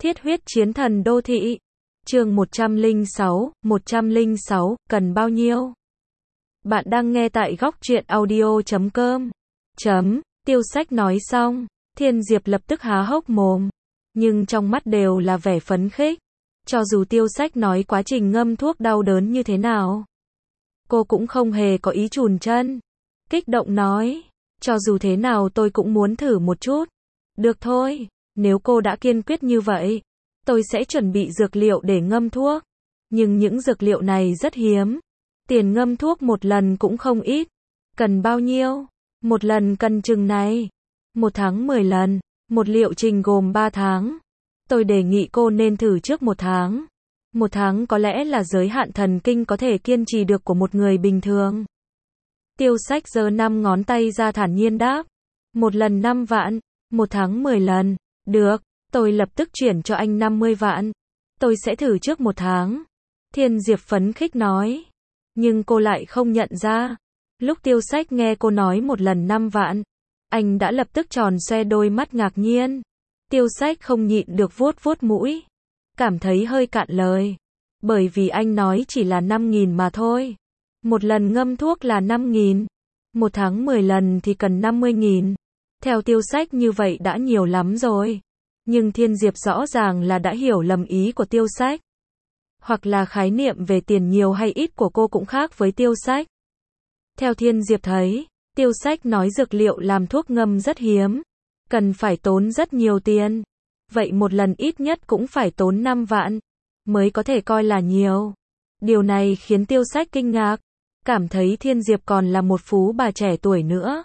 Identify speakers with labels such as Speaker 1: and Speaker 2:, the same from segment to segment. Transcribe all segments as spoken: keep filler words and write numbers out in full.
Speaker 1: Thiết huyết chiến thần đô thị. Chương một trăm lẻ sáu, một trăm lẻ sáu, cần bao nhiêu? Bạn đang nghe tại góc truyện audio chấm com. Chấm, Tiêu Sách nói xong, Thiên Diệp lập tức há hốc mồm, nhưng trong mắt đều là vẻ phấn khích. Cho dù Tiêu Sách nói quá trình ngâm thuốc đau đớn như thế nào, cô cũng không hề có ý chùn chân. Kích động nói, cho dù thế nào tôi cũng muốn thử một chút. Được thôi, nếu cô đã kiên quyết như vậy, tôi sẽ chuẩn bị dược liệu để ngâm thuốc. Nhưng những dược liệu này rất hiếm. Tiền ngâm thuốc một lần cũng không ít. Cần bao nhiêu? Một lần cần chừng này. Một tháng mười lần. Một liệu trình gồm ba tháng. Tôi đề nghị cô nên thử trước một tháng. Một tháng có lẽ là giới hạn thần kinh có thể kiên trì được của một người bình thường. Tiêu Sách giơ năm ngón tay ra thản nhiên đáp. Một lần năm vạn. Một tháng mười lần. Được, tôi lập tức chuyển cho anh năm mươi vạn. Tôi sẽ thử trước một tháng. Thiên Diệp phấn khích nói. Nhưng cô lại không nhận ra. Lúc Tiêu Sách nghe cô nói một lần năm vạn, anh đã lập tức tròn xoe đôi mắt ngạc nhiên. Tiêu Sách không nhịn được vuốt vuốt mũi. Cảm thấy hơi cạn lời. Bởi vì anh nói chỉ là năm nghìn mà thôi. Một lần ngâm thuốc là năm nghìn. Một tháng mười lần thì cần năm mươi nghìn. Theo Tiêu Sách như vậy đã nhiều lắm rồi. Nhưng Thiên Diệp rõ ràng là đã hiểu lầm ý của Tiêu Sách. Hoặc là khái niệm về tiền nhiều hay ít của cô cũng khác với Tiêu Sách. Theo Thiên Diệp thấy, Tiêu Sách nói dược liệu làm thuốc ngâm rất hiếm. Cần phải tốn rất nhiều tiền. Vậy một lần ít nhất cũng phải tốn năm vạn. Mới có thể coi là nhiều. Điều này khiến Tiêu Sách kinh ngạc. Cảm thấy Thiên Diệp còn là một phú bà trẻ tuổi nữa.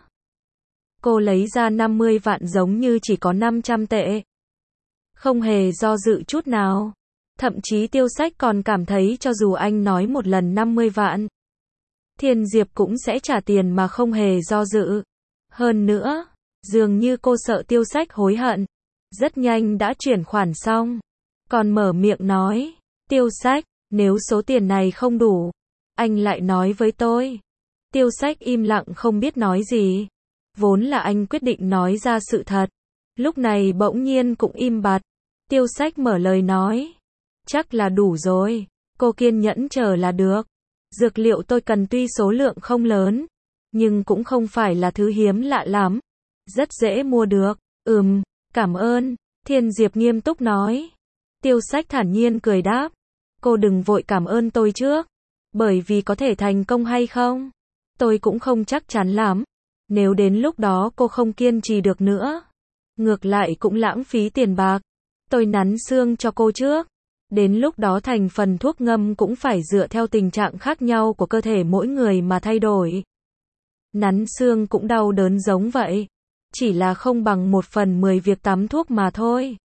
Speaker 1: Cô lấy ra năm mươi vạn giống như chỉ có năm trăm tệ. Không hề do dự chút nào. Thậm chí Tiêu Sách còn cảm thấy cho dù anh nói một lần năm mươi vạn, Thiên Diệp cũng sẽ trả tiền mà không hề do dự. Hơn nữa, dường như cô sợ Tiêu Sách hối hận. Rất nhanh đã chuyển khoản xong. Còn mở miệng nói, Tiêu Sách, nếu số tiền này không đủ, anh lại nói với tôi. Tiêu Sách im lặng không biết nói gì. Vốn là anh quyết định nói ra sự thật. Lúc này bỗng nhiên cũng im bặt. Tiêu Sách mở lời nói. Chắc là đủ rồi. Cô kiên nhẫn chờ là được. Dược liệu tôi cần tuy số lượng không lớn, nhưng cũng không phải là thứ hiếm lạ lắm. Rất dễ mua được. Ừm, cảm ơn. Thiên Diệp nghiêm túc nói. Tiêu Sách thản nhiên cười đáp. Cô đừng vội cảm ơn tôi trước. Bởi vì có thể thành công hay không, tôi cũng không chắc chắn lắm. Nếu đến lúc đó cô không kiên trì được nữa, ngược lại cũng lãng phí tiền bạc. Tôi nắn xương cho cô trước. Đến lúc đó thành phần thuốc ngâm cũng phải dựa theo tình trạng khác nhau của cơ thể mỗi người mà thay đổi. Nắn xương cũng đau đớn giống vậy. Chỉ là không bằng một phần mười việc tắm thuốc mà thôi.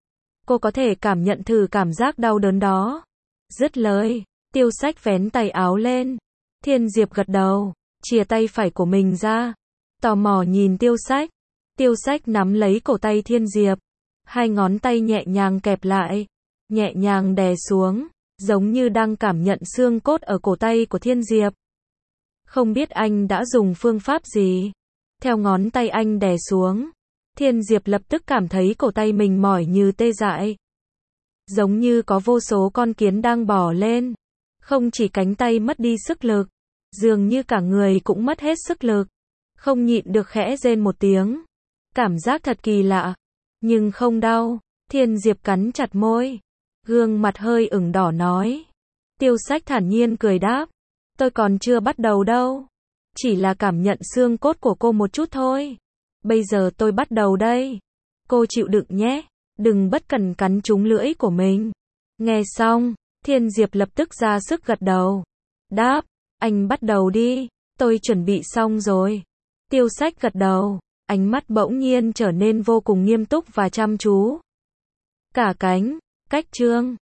Speaker 1: Cô có thể cảm nhận thử cảm giác đau đớn đó. Dứt lời, Tiêu Sách vén tay áo lên. Thiên Diệp gật đầu, chìa tay phải của mình ra. Tò mò nhìn Tiêu Sách. Tiêu Sách nắm lấy cổ tay Thiên Diệp. Hai ngón tay nhẹ nhàng kẹp lại. Nhẹ nhàng đè xuống. Giống như đang cảm nhận xương cốt ở cổ tay của Thiên Diệp. Không biết anh đã dùng phương pháp gì. Theo ngón tay anh đè xuống, Thiên Diệp lập tức cảm thấy cổ tay mình mỏi như tê dại. Giống như có vô số con kiến đang bò lên. Không chỉ cánh tay mất đi sức lực, dường như cả người cũng mất hết sức lực. Không nhịn được khẽ rên một tiếng. Cảm giác thật kỳ lạ. Nhưng không đau. Thiên Diệp cắn chặt môi. Gương mặt hơi ửng đỏ nói. Tiêu Sách thản nhiên cười đáp. Tôi còn chưa bắt đầu đâu. Chỉ là cảm nhận xương cốt của cô một chút thôi. Bây giờ tôi bắt đầu đây. Cô chịu đựng nhé. Đừng bất cần cắn trúng lưỡi của mình. Nghe xong, Thiên Diệp lập tức ra sức gật đầu. Đáp, anh bắt đầu đi. Tôi chuẩn bị xong rồi. Tiêu Sách gật đầu. Ánh mắt bỗng nhiên trở nên vô cùng nghiêm túc và chăm chú. Cả cánh, cách chương.